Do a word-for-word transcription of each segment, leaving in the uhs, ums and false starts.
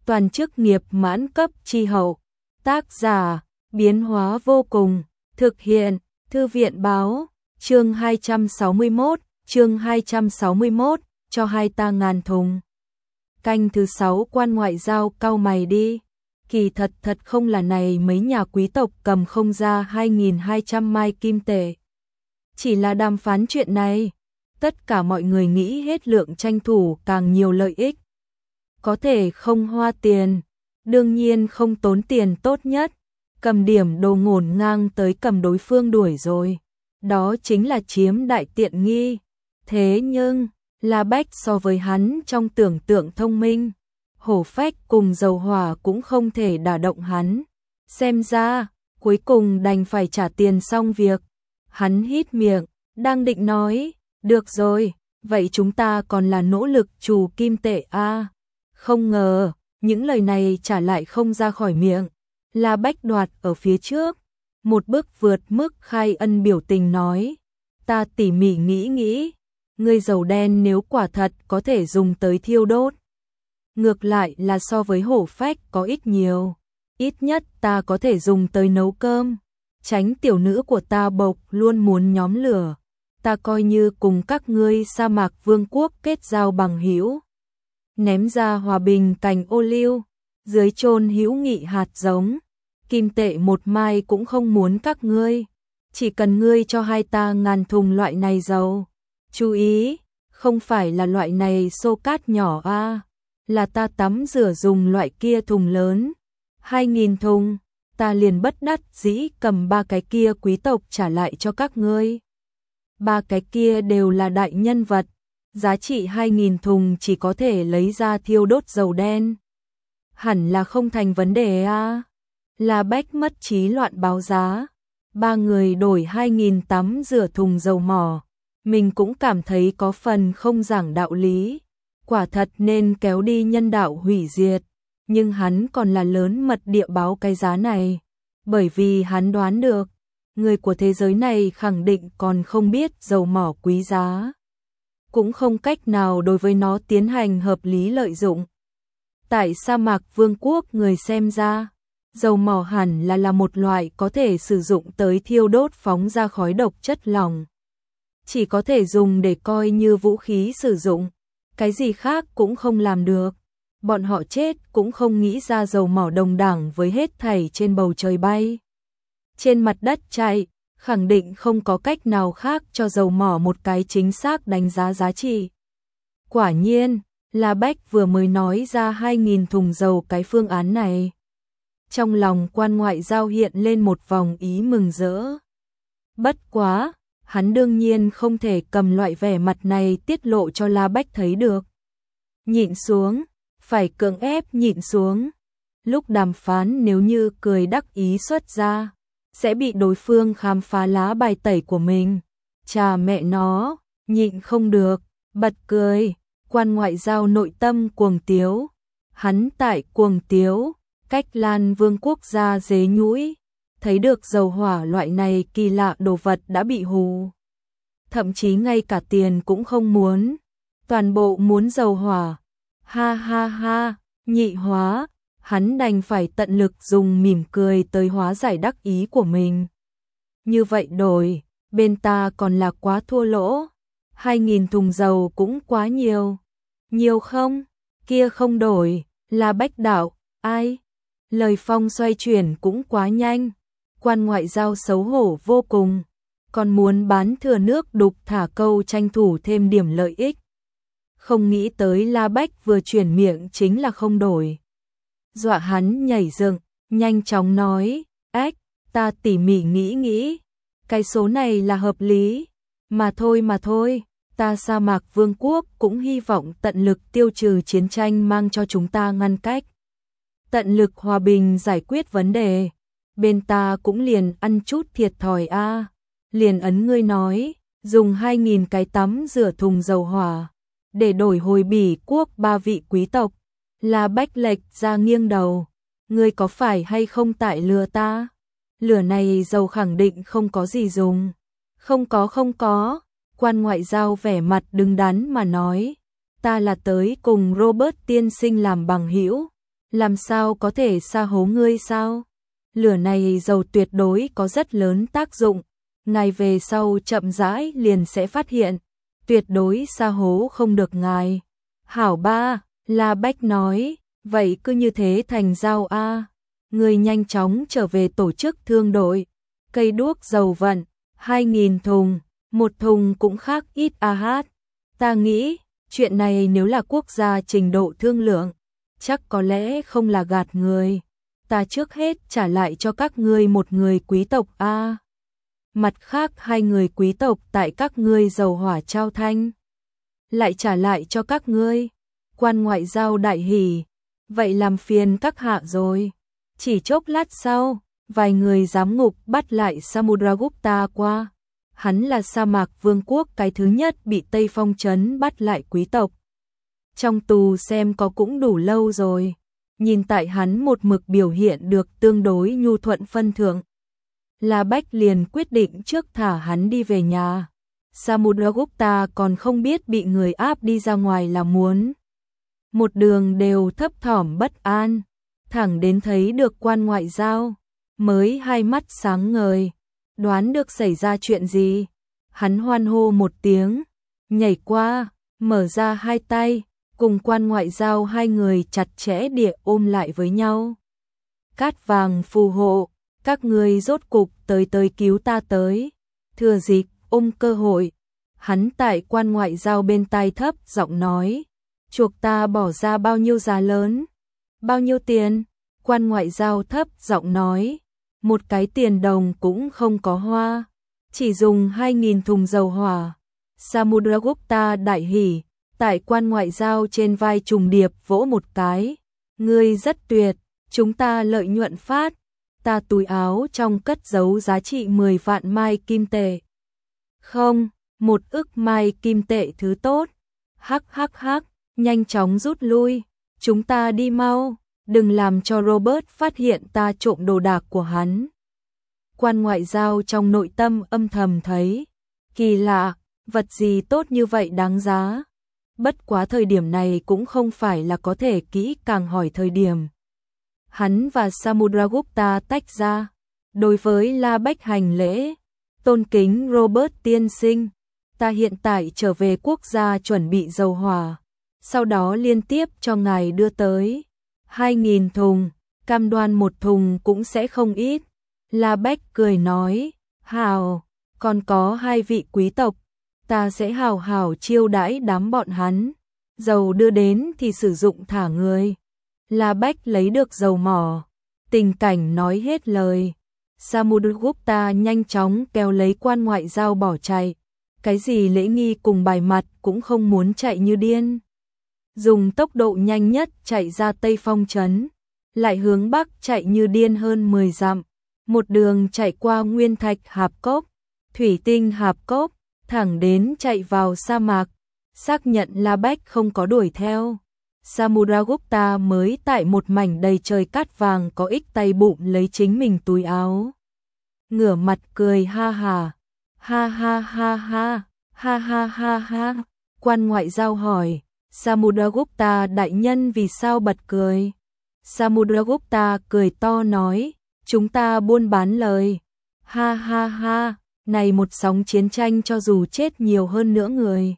toàn chức nghiệp mãn cấp chi hậu. Tác giả, biến hóa vô cùng, thực hiện, Thư viện báo, chương hai trăm sáu mươi mốt, chương hai trăm sáu mươi mốt, cho hai ta ngàn thùng. Canh thứ sáu quan ngoại giao cau mày đi. Kỳ thật thật không là này mấy nhà quý tộc cầm không ra hai nghìn hai trăm mai kim tệ. Chỉ là đàm phán chuyện này, tất cả mọi người nghĩ hết lượng tranh thủ càng nhiều lợi ích. Có thể không hoa tiền, đương nhiên không tốn tiền tốt nhất, cầm điểm đồ ngổn ngang tới cầm đối phương đuổi rồi. Đó chính là chiếm đại tiện nghi. Thế nhưng, La Bách so với hắn trong tưởng tượng thông minh, hổ phách cùng dầu hỏa cũng không thể đả động hắn. Xem ra, cuối cùng đành phải trả tiền xong việc. Hắn hít miệng, đang định nói, được rồi, vậy chúng ta còn là nỗ lực trù kim tệ a. À, không ngờ, những lời này trả lại không ra khỏi miệng. La Bách đoạt ở phía trước, một bước vượt mức khai ân biểu tình nói, ta tỉ mỉ nghĩ nghĩ, ngươi dầu đen nếu quả thật có thể dùng tới thiêu đốt. Ngược lại là so với hổ phách có ít nhiều, ít nhất ta có thể dùng tới nấu cơm, tránh tiểu nữ của ta bộc luôn muốn nhóm lửa, ta coi như cùng các ngươi sa mạc vương quốc kết giao bằng hữu. Ném ra hòa bình cành ô liu, dưới chôn hữu nghị hạt giống, kim tệ một mai cũng không muốn các ngươi, chỉ cần ngươi cho hai ta ngàn thùng loại này dầu. Chú ý, không phải là loại này xô cát nhỏ a, à, là ta tắm rửa dùng loại kia thùng lớn. Hai nghìn thùng, ta liền bất đắc dĩ cầm ba cái kia quý tộc trả lại cho các ngươi. Ba cái kia đều là đại nhân vật, giá trị hai nghìn thùng chỉ có thể lấy ra thiêu đốt dầu đen. Hẳn là không thành vấn đề a. À. La Bách mất trí loạn báo giá, ba người đổi hai nghìn tắm rửa thùng dầu mỏ. Mình cũng cảm thấy có phần không giảng đạo lý, quả thật nên kéo đi nhân đạo hủy diệt, nhưng hắn còn là lớn mật địa báo cái giá này, bởi vì hắn đoán được, người của thế giới này khẳng định còn không biết dầu mỏ quý giá, cũng không cách nào đối với nó tiến hành hợp lý lợi dụng. Tại sa mạc vương quốc người xem ra, dầu mỏ hẳn là là một loại có thể sử dụng tới thiêu đốt phóng ra khói độc chất lỏng. Chỉ có thể dùng để coi như vũ khí sử dụng, cái gì khác cũng không làm được. Bọn họ chết cũng không nghĩ ra dầu mỏ đồng đẳng với hết thảy trên bầu trời bay. Trên mặt đất chạy, khẳng định không có cách nào khác cho dầu mỏ một cái chính xác đánh giá giá trị. Quả nhiên, La Bách vừa mới nói ra hai nghìn thùng dầu cái phương án này. Trong lòng quan ngoại giao hiện lên một vòng ý mừng rỡ. Bất quá! Hắn đương nhiên không thể cầm loại vẻ mặt này tiết lộ cho La Bách thấy được. Nhịn xuống, phải cưỡng ép nhịn xuống. Lúc đàm phán nếu như cười đắc ý xuất ra, sẽ bị đối phương khám phá lá bài tẩy của mình. Chà mẹ nó, nhịn không được, bật cười, quan ngoại giao nội tâm cuồng tiếu. Hắn tại cuồng tiếu, cách Lan Vương quốc gia dế nhũi. Thấy được dầu hỏa loại này kỳ lạ đồ vật đã bị hù. Thậm chí ngay cả tiền cũng không muốn. Toàn bộ muốn dầu hỏa. Ha ha ha, nhị hóa. Hắn đành phải tận lực dùng mỉm cười tới hóa giải đắc ý của mình. Như vậy đổi, bên ta còn là quá thua lỗ. Hai nghìn thùng dầu cũng quá nhiều. Nhiều không? Kia không đổi, là Bách đạo, ai? Lời phong xoay chuyển cũng quá nhanh. Quan ngoại giao xấu hổ vô cùng, còn muốn bán thừa nước đục thả câu tranh thủ thêm điểm lợi ích. Không nghĩ tới La Bách vừa chuyển miệng chính là không đổi. Dọa hắn nhảy dựng, nhanh chóng nói, ách, ta tỉ mỉ nghĩ nghĩ, cái số này là hợp lý, mà thôi mà thôi, ta sa mạc vương quốc cũng hy vọng tận lực tiêu trừ chiến tranh mang cho chúng ta ngăn cách. Tận lực hòa bình giải quyết vấn đề. Bên ta cũng liền ăn chút thiệt thòi a. À. Liền ấn ngươi nói, dùng hai nghìn cái tắm rửa thùng dầu hỏa, để đổi hồi Bỉ quốc ba vị quý tộc. La Bách lệch ra nghiêng đầu, ngươi có phải hay không tại lừa ta? Lửa này dầu khẳng định không có gì dùng. Không có không có, quan ngoại giao vẻ mặt đứng đắn mà nói, ta là tới cùng Robert tiên sinh làm bằng hữu, Làm sao có thể sa hố ngươi sao? Lửa này dầu tuyệt đối có rất lớn tác dụng, ngài về sau chậm rãi liền sẽ phát hiện, tuyệt đối sa hố không được ngài. Hảo ba, La Bách nói, vậy cứ như thế thành giao a. Ngươi nhanh chóng trở về tổ chức thương đội, cây đuốc dầu vận, hai nghìn thùng, một thùng cũng khác ít a hát. Ta nghĩ, chuyện này nếu là quốc gia trình độ thương lượng, chắc có lẽ không là gạt người. Ta trước hết trả lại cho các ngươi một người quý tộc a. Mặt khác hai người quý tộc tại các ngươi dầu hỏa trao thanh, lại trả lại cho các ngươi. Quan ngoại giao đại hỉ, vậy làm phiền các hạ rồi. Chỉ chốc lát sau, vài người giám ngục bắt lại Samudragupta qua. Hắn là sa mạc vương quốc cái thứ nhất bị Tây Phong trấn bắt lại quý tộc. Trong tù xem có cũng đủ lâu rồi, nhìn tại hắn một mực biểu hiện được tương đối nhu thuận phân thượng. La Bách liền quyết định trước thả hắn đi về nhà. Samudragupta còn không biết bị người áp đi ra ngoài là muốn. Một đường đều thấp thỏm bất an, thẳng đến thấy được quan ngoại giao, mới hai mắt sáng ngời, đoán được xảy ra chuyện gì. Hắn hoan hô một tiếng, nhảy qua, mở ra hai tay, cùng quan ngoại giao hai người chặt chẽ địa ôm lại với nhau. Cát vàng phù hộ, các ngươi rốt cục tới tới cứu ta tới. Thừa dịp ôm cơ hội, hắn tại quan ngoại giao bên tai thấp giọng nói, chuộc ta bỏ ra bao nhiêu giá lớn? Bao nhiêu tiền? Quan ngoại giao thấp giọng nói, một cái tiền đồng cũng không có hoa, chỉ dùng hai nghìn thùng dầu hỏa. Samudragupta đại hỉ, tại quan ngoại giao trên vai trùng điệp vỗ một cái, ngươi rất tuyệt, chúng ta lợi nhuận phát. Ta túi áo trong cất giấu giá trị mười vạn mai kim tệ. Không, một ức mai kim tệ thứ tốt. Hắc hắc hắc, nhanh chóng rút lui, chúng ta đi mau, đừng làm cho Robert phát hiện ta trộm đồ đạc của hắn. Quan ngoại giao trong nội tâm âm thầm thấy, kỳ lạ, vật gì tốt như vậy đáng giá. Bất quá thời điểm này cũng không phải là có thể kỹ càng hỏi thời điểm. Hắn và Samudragupta tách ra, đối với La Bách hành lễ, tôn kính Robert tiên sinh, ta hiện tại trở về quốc gia chuẩn bị dầu hỏa, sau đó liên tiếp cho ngài đưa tới hai nghìn thùng, cam đoan một thùng cũng sẽ không ít. La Bách cười nói, hào, còn có hai vị quý tộc, ta sẽ hào hào chiêu đãi đám bọn hắn, dầu đưa đến thì sử dụng thả người. La Bách lấy được dầu mỏ, tình cảnh nói hết lời. Samudragupta nhanh chóng kéo lấy quan ngoại giao bỏ chạy, cái gì lễ nghi cùng bài mặt cũng không muốn chạy như điên. Dùng tốc độ nhanh nhất chạy ra Tây Phong trấn, lại hướng bắc chạy như điên hơn mười dặm, một đường chạy qua nguyên thạch hạp cốc, thủy tinh hạp cốc, thẳng đến chạy vào sa mạc, xác nhận La Bách không có đuổi theo. Samudragupta mới tại một mảnh đầy trời cát vàng có ích tay bụng lấy chính mình túi áo. Ngửa mặt cười ha ha, ha ha ha ha, ha ha ha ha. Quan ngoại giao hỏi, Samudragupta đại nhân vì sao bật cười? Samudragupta cười to nói, chúng ta buôn bán lời. Ha ha ha, này một sóng chiến tranh cho dù chết nhiều hơn nữa người,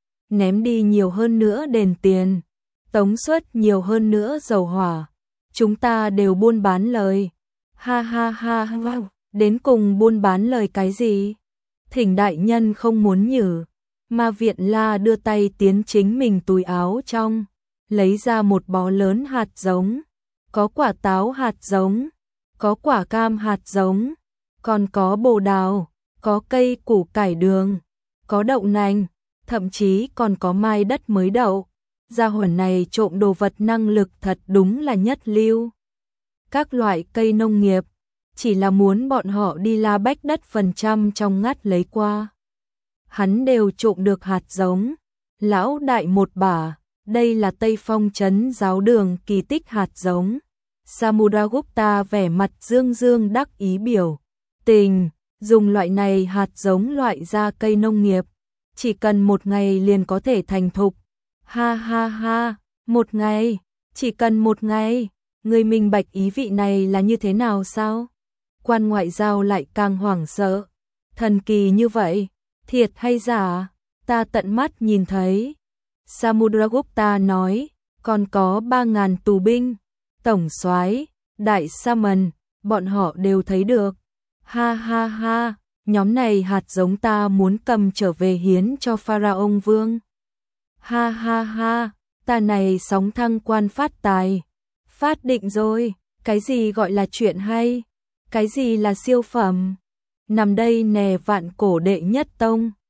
ném đi nhiều hơn nữa đền tiền, tống suất nhiều hơn nữa dầu hỏa, chúng ta đều buôn bán lời. Ha ha ha ha, đến cùng buôn bán lời cái gì? Thỉnh đại nhân không muốn nhử. Ma Viện La đưa tay tiến chính mình túi áo trong, lấy ra một bó lớn hạt giống, có quả táo hạt giống, có quả cam hạt giống, còn có bồ đào, có cây củ cải đường, có đậu nành, thậm chí còn có mai đất mới đậu. Gia hỏa này trộm đồ vật năng lực thật đúng là nhất lưu. Các loại cây nông nghiệp, chỉ là muốn bọn họ đi La Bách đất phần trăm trong ngắt lấy qua. Hắn đều trộm được hạt giống. Lão đại một bả, đây là Tây Phong trấn giáo đường kỳ tích hạt giống. Samudragupta vẻ mặt dương dương đắc ý biểu tình, dùng loại này hạt giống loại ra cây nông nghiệp, chỉ cần một ngày liền có thể thành thục. Ha ha ha, một ngày, chỉ cần một ngày. Người minh bạch ý vị này là như thế nào sao? Quan ngoại giao lại càng hoảng sợ. Thần kỳ như vậy, thiệt hay giả? Ta tận mắt nhìn thấy. Samudragupta nói, còn có ba ngàn tù binh, tổng soái, đại sa mần, bọn họ đều thấy được. Ha ha ha, nhóm này hạt giống ta muốn cầm trở về hiến cho Pharaoh vương. Ha ha ha, ta này sóng thăng quan phát tài. Phát định rồi, cái gì gọi là chuyện hay? Cái gì là siêu phẩm? Nằm đây nè vạn cổ đệ nhất tông.